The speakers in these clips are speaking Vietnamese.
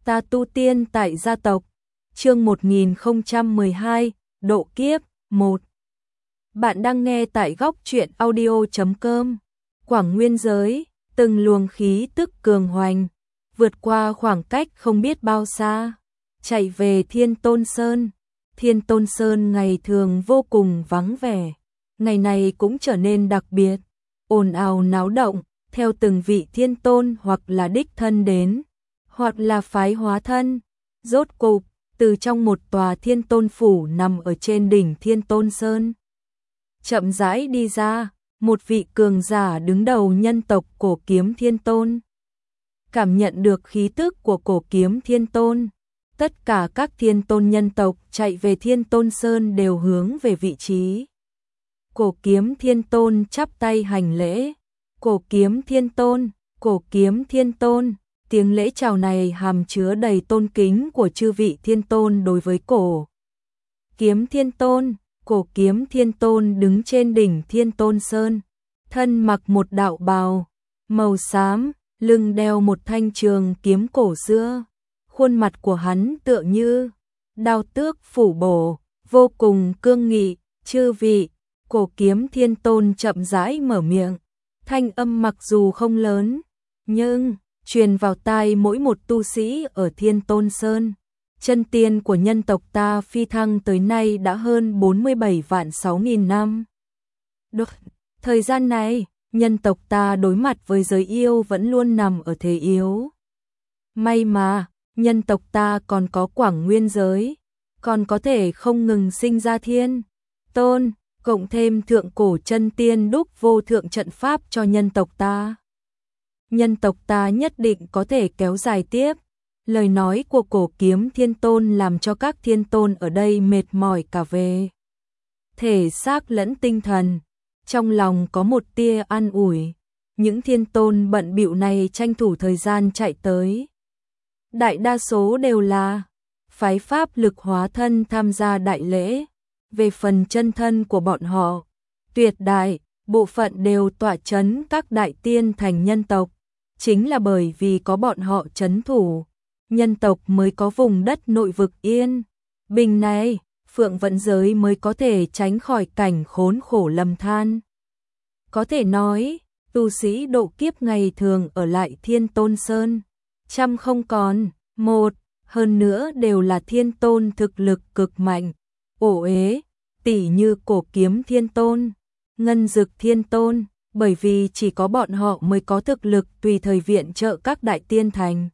Ta tu tiên tại gia tộc. Chương 1012, độ kiếp 1. Bạn đang nghe tại góc truyện audio.com. Quảng Nguyên giới, từng luồng khí tức cường hoành, vượt qua khoảng cách không biết bao xa, chạy về Thiên Tôn Sơn. Thiên Tôn Sơn ngày thường vô cùng vắng vẻ, ngày này cũng trở nên đặc biệt, ồn ào náo động, theo từng vị thiên tôn hoặc là đích thân đến, hoặc là phái hóa thân. Rốt cục, từ trong một tòa Thiên Tôn phủ nằm ở trên đỉnh Thiên Tôn Sơn, chậm rãi đi ra một vị cường giả đứng đầu nhân tộc Cổ Kiếm Thiên Tôn. Cảm nhận được khí tức của Cổ Kiếm Thiên Tôn, tất cả các thiên tôn nhân tộc chạy về Thiên Tôn Sơn đều hướng về vị trí. Cổ Kiếm Thiên Tôn chắp tay hành lễ. Cổ Kiếm Thiên Tôn, Cổ Kiếm Thiên Tôn. Tiếng lễ chào này hàm chứa đầy tôn kính của chư vị thiên tôn đối với Cổ Kiếm Thiên Tôn. Cổ Kiếm Thiên Tôn đứng trên đỉnh Thiên Tôn Sơn, thân mặc một đạo bào màu xám, lưng đeo một thanh trường kiếm cổ xưa. Khuôn mặt của hắn tựa như đao tước phủ bổ, vô cùng cương nghị. Chư vị, Cổ Kiếm Thiên Tôn chậm rãi mở miệng, thanh âm mặc dù không lớn, nhưng truyền vào tai mỗi một tu sĩ ở Thiên Tôn Sơn. Chân tiên của nhân tộc ta phi thăng tới nay đã hơn 47 vạn 6.000 năm. Được, thời gian này, nhân tộc ta đối mặt với giới yêu vẫn luôn nằm ở thế yếu. May mà, nhân tộc ta còn có Quảng Nguyên giới, còn có thể không ngừng sinh ra thiên tôn, cộng thêm thượng cổ chân tiên đúc vô thượng trận pháp cho nhân tộc ta. Nhân tộc ta nhất định có thể kéo dài tiếp. Lời nói của Cổ Kiếm Thiên Tôn làm cho các thiên tôn ở đây mệt mỏi cả về thể xác lẫn tinh thần, trong lòng có một tia an ủi. Những thiên tôn bận bịu này tranh thủ thời gian chạy tới, đại đa số đều là phái pháp lực hóa thân tham gia đại lễ. Về phần chân thân của bọn họ, tuyệt đại bộ phận đều tọa chấn các đại tiên thành nhân tộc. Chính là bởi vì có bọn họ trấn thủ, nhân tộc mới có vùng đất nội vực yên bình này, Phượng Vận giới mới có thể tránh khỏi cảnh khốn khổ lầm than. Có thể nói, tu sĩ độ kiếp ngày thường ở lại Thiên Tôn Sơn, trăm không còn một, hơn nữa đều là thiên tôn thực lực cực mạnh. Ổ ế, tỉ như Cổ Kiếm Thiên Tôn, Ngân Dực Thiên Tôn, bởi vì chỉ có bọn họ mới có thực lực tùy thời viện trợ các đại tiên thành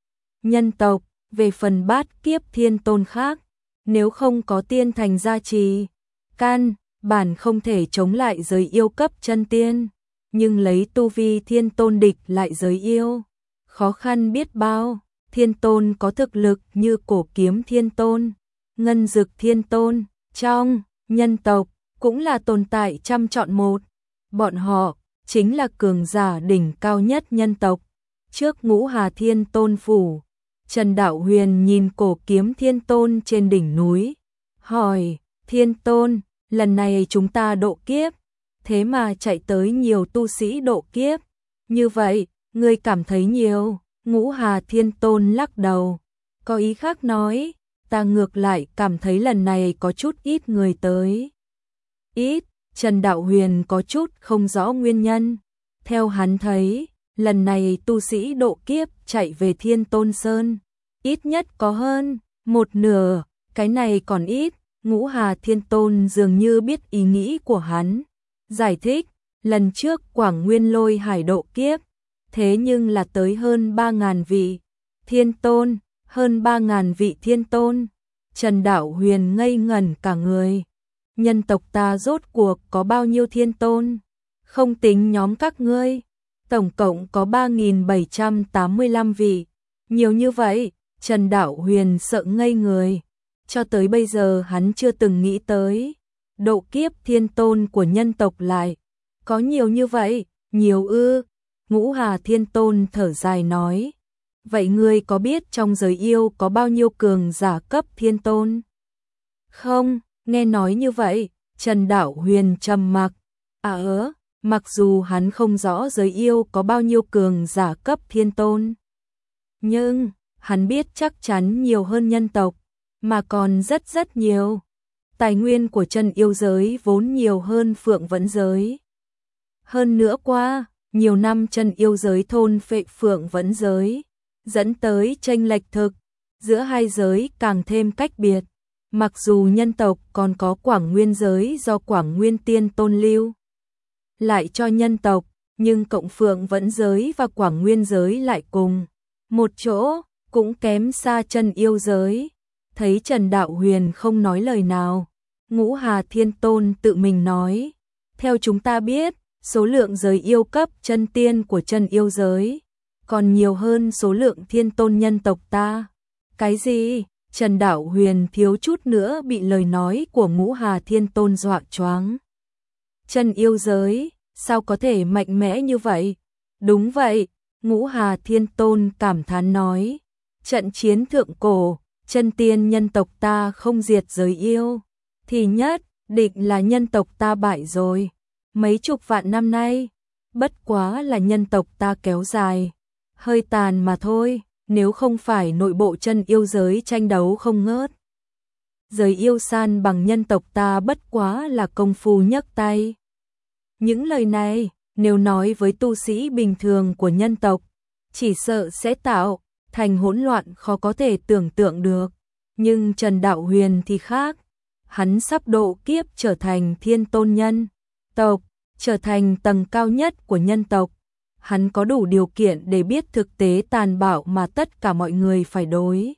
nhân tộc. Về phần bát kiếp thiên tôn khác, nếu không có tiên thành gia trì, căn bản không thể chống lại giới yêu cấp chân tiên, nhưng lấy tu vi thiên tôn địch lại giới yêu, khó khăn biết bao. Thiên tôn có thực lực như Cổ Kiếm Thiên Tôn, Ngân Dực Thiên Tôn, trong nhân tộc cũng là tồn tại trăm chọn một. Bọn họ chính là cường giả đỉnh cao nhất nhân tộc. Trước Ngũ Hà Thiên Tôn phủ, Trần Đạo Huyền nhìn Cổ Kiếm Thiên Tôn trên đỉnh núi, hỏi: Thiên Tôn, lần này chúng ta độ kiếp, thế mà chạy tới nhiều tu sĩ độ kiếp như vậy, ngươi cảm thấy nhiều? Ngũ Hà Thiên Tôn lắc đầu, có ý khác nói: ta ngược lại cảm thấy lần này có chút ít người tới. Ít? Trần Đạo Huyền có chút không rõ nguyên nhân. Theo hắn thấy, lần này tu sĩ độ kiếp chạy về Thiên Tôn Sơn, ít nhất có hơn một nửa, cái này còn ít. Ngũ Hà Thiên Tôn dường như biết ý nghĩ của hắn, giải thích: lần trước Quảng Nguyên Lôi Hải độ kiếp, thế nhưng là tới hơn 3.000 vị thiên tôn, hơn 3.000 vị thiên tôn. Trần Đạo Huyền ngây ngẩn cả người. Nhân tộc ta rốt cuộc có bao nhiêu thiên tôn? Không tính nhóm các ngươi, tổng cộng có 3.785 vị. Nhiều như vậy, Trần Đạo Huyền sợ ngây người. Cho tới bây giờ hắn chưa từng nghĩ tới, độ kiếp thiên tôn của nhân tộc lại có nhiều như vậy. Nhiều ư? Ngũ Hà Thiên Tôn thở dài nói: vậy ngươi có biết trong giới yêu có bao nhiêu cường giả cấp thiên tôn? Không. Nghe nói như vậy, Trần Đạo Huyền trầm mặc. Mặc dù hắn không rõ giới yêu có bao nhiêu cường giả cấp thiên tôn, nhưng hắn biết chắc chắn nhiều hơn nhân tộc, mà còn rất rất nhiều. Tài nguyên của chân yêu giới vốn nhiều hơn Phượng Vẫn giới. Hơn nữa qua nhiều năm chân yêu giới thôn phệ Phượng Vẫn giới, dẫn tới chênh lệch thực giữa hai giới càng thêm cách biệt. Mặc dù nhân tộc còn có Quảng Nguyên giới do Quảng Nguyên Tiên Tôn lưu lại cho nhân tộc, nhưng cộng Phượng Vẫn giới và Quảng Nguyên giới lại cùng một chỗ, cũng kém xa chân yêu giới. Thấy Trần Đạo Huyền không nói lời nào, Ngũ Hà Thiên Tôn tự mình nói, theo chúng ta biết, số lượng giới yêu cấp chân tiên của chân yêu giới còn nhiều hơn số lượng thiên tôn nhân tộc ta. Cái gì? Trần Đạo Huyền thiếu chút nữa bị lời nói của Ngũ Hà Thiên Tôn dọa choáng. Chân yêu giới, sao có thể mạnh mẽ như vậy? Đúng vậy, Ngũ Hà Thiên Tôn cảm thán nói. Trận chiến thượng cổ, chân tiên nhân tộc ta không diệt giới yêu, thì nhất định là nhân tộc ta bại rồi. Mấy chục vạn năm nay, bất quá là nhân tộc ta kéo dài hơi tàn mà thôi, nếu không phải nội bộ chân yêu giới tranh đấu không ngớt. Giới yêu san bằng nhân tộc ta bất quá là công phu nhấc tay. Những lời này, nếu nói với tu sĩ bình thường của nhân tộc, chỉ sợ sẽ tạo thành hỗn loạn khó có thể tưởng tượng được. Nhưng Trần Đạo Huyền thì khác, hắn sắp độ kiếp trở thành thiên tôn nhân tộc, trở thành tầng cao nhất của nhân tộc. Hắn có đủ điều kiện để biết thực tế tàn bạo mà tất cả mọi người phải đối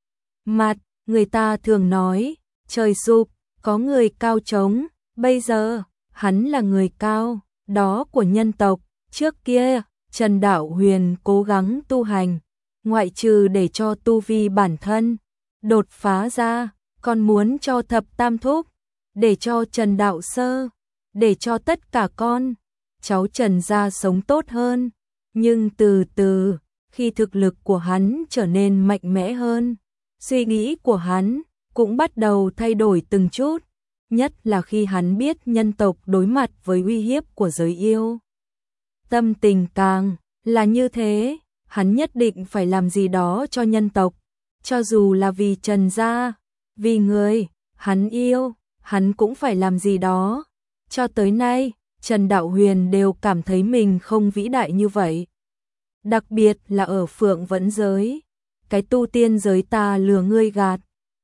mặt. Người ta thường nói, trời sụp, có người cao trống, bây giờ, hắn là người cao, đó của nhân tộc. Trước kia, Trần Đạo Huyền cố gắng tu hành, ngoại trừ để cho tu vi bản thân đột phá ra, còn muốn cho thập tam thúc, để cho Trần Đạo Sơ, để cho tất cả con cháu Trần gia sống tốt hơn. Nhưng từ từ, khi thực lực của hắn trở nên mạnh mẽ hơn, suy nghĩ của hắn cũng bắt đầu thay đổi từng chút, nhất là khi hắn biết nhân tộc đối mặt với uy hiếp của giới yêu. Tâm tình càng là như thế, hắn nhất định phải làm gì đó cho nhân tộc, cho dù là vì Trần gia, vì người hắn yêu, hắn cũng phải làm gì đó. Cho tới nay, Trần Đạo Huyền đều cảm thấy mình không vĩ đại như vậy. Đặc biệt là ở Phượng Vẫn giới, cái tu tiên giới ta lừa ngươi gạt.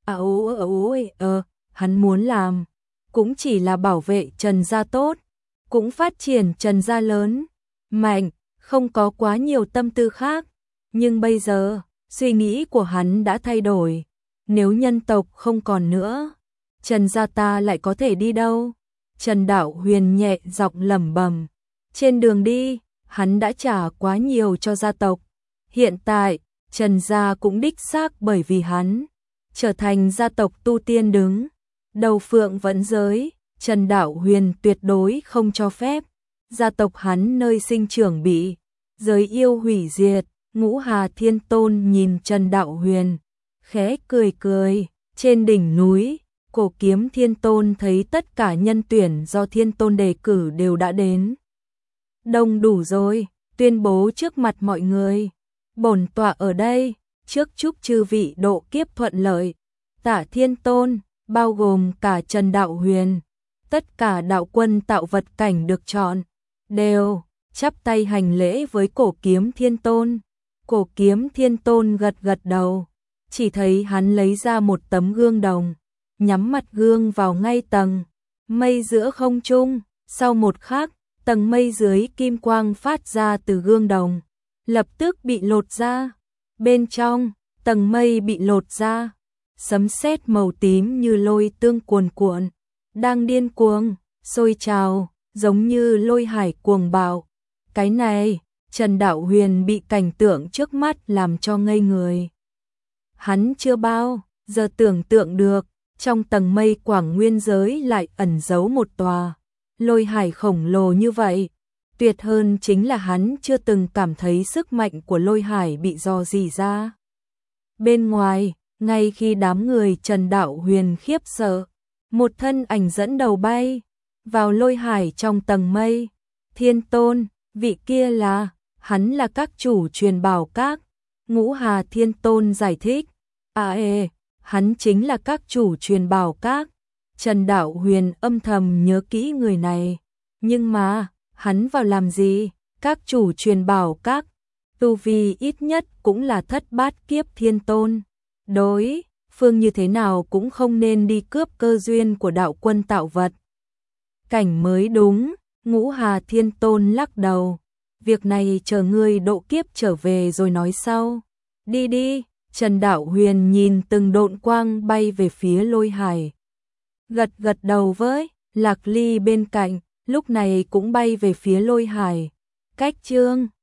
Hắn muốn làm cũng chỉ là bảo vệ Trần gia tốt, cũng phát triển Trần gia lớn, mạnh, không có quá nhiều tâm tư khác. Nhưng bây giờ, suy nghĩ của hắn đã thay đổi. Nếu nhân tộc không còn nữa, Trần gia ta lại có thể đi đâu? Trần Đạo Huyền nhẹ giọng lẩm bẩm. Trên đường đi, hắn đã trả quá nhiều cho gia tộc. Hiện tại, Trần gia cũng đích xác bởi vì hắn trở thành gia tộc tu tiên đứng đầu Phượng Vẫn giới. Trần Đạo Huyền tuyệt đối không cho phép gia tộc hắn nơi sinh trưởng bị giới yêu hủy diệt. Ngũ Hà Thiên Tôn nhìn Trần Đạo Huyền, khẽ cười cười. Trên đỉnh núi, Cổ Kiếm Thiên Tôn thấy tất cả nhân tuyển do Thiên Tôn đề cử đều đã đến đông đủ rồi, tuyên bố trước mặt mọi người. Bổn tọa ở đây, trước chúc chư vị độ kiếp thuận lợi. Tả Thiên Tôn, bao gồm cả Trần Đạo Huyền, tất cả đạo quân tạo vật cảnh được chọn, đều chắp tay hành lễ với Cổ Kiếm Thiên Tôn. Cổ Kiếm Thiên Tôn gật gật đầu, chỉ thấy hắn lấy ra một tấm gương đồng, nhắm mặt gương vào ngay tầng mây giữa không trung. Sau một khắc, tầng mây dưới kim quang phát ra từ gương đồng, lập tức bị lột ra. Bên trong, tầng mây bị lột ra, sấm sét màu tím như lôi tương cuồn cuộn, đang điên cuồng, sôi trào, giống như lôi hải cuồng bạo. Cái này, Trần Đạo Huyền bị cảnh tượng trước mắt làm cho ngây người. Hắn chưa bao giờ tưởng tượng được, trong tầng mây Quảng Nguyên giới lại ẩn giấu một tòa lôi hải khổng lồ như vậy. Tuyệt hơn chính là hắn chưa từng cảm thấy sức mạnh của lôi hải bị dò dỉ ra. Bên ngoài, ngay khi đám người Trần Đạo Huyền khiếp sợ, một thân ảnh dẫn đầu bay vào lôi hải trong tầng mây. Thiên Tôn, vị kia là, hắn là các chủ truyền bảo các, Ngũ Hà Thiên Tôn giải thích, hắn chính là các chủ truyền bảo các. Trần Đạo Huyền âm thầm nhớ kỹ người này, nhưng mà, hắn vào làm gì? Các chủ truyền bảo các, tu vi ít nhất cũng là thất bát kiếp thiên tôn. Đối phương như thế nào cũng không nên đi cướp cơ duyên của đạo quân tạo vật cảnh mới đúng. Ngũ Hà Thiên Tôn lắc đầu, việc này chờ ngươi độ kiếp trở về rồi nói sau. Đi đi. Trần Đạo Huyền nhìn từng độn quang bay về phía Lôi Hải, gật gật đầu với Lạc Ly bên cạnh, lúc này cũng bay về phía Lôi Hải. Cách chương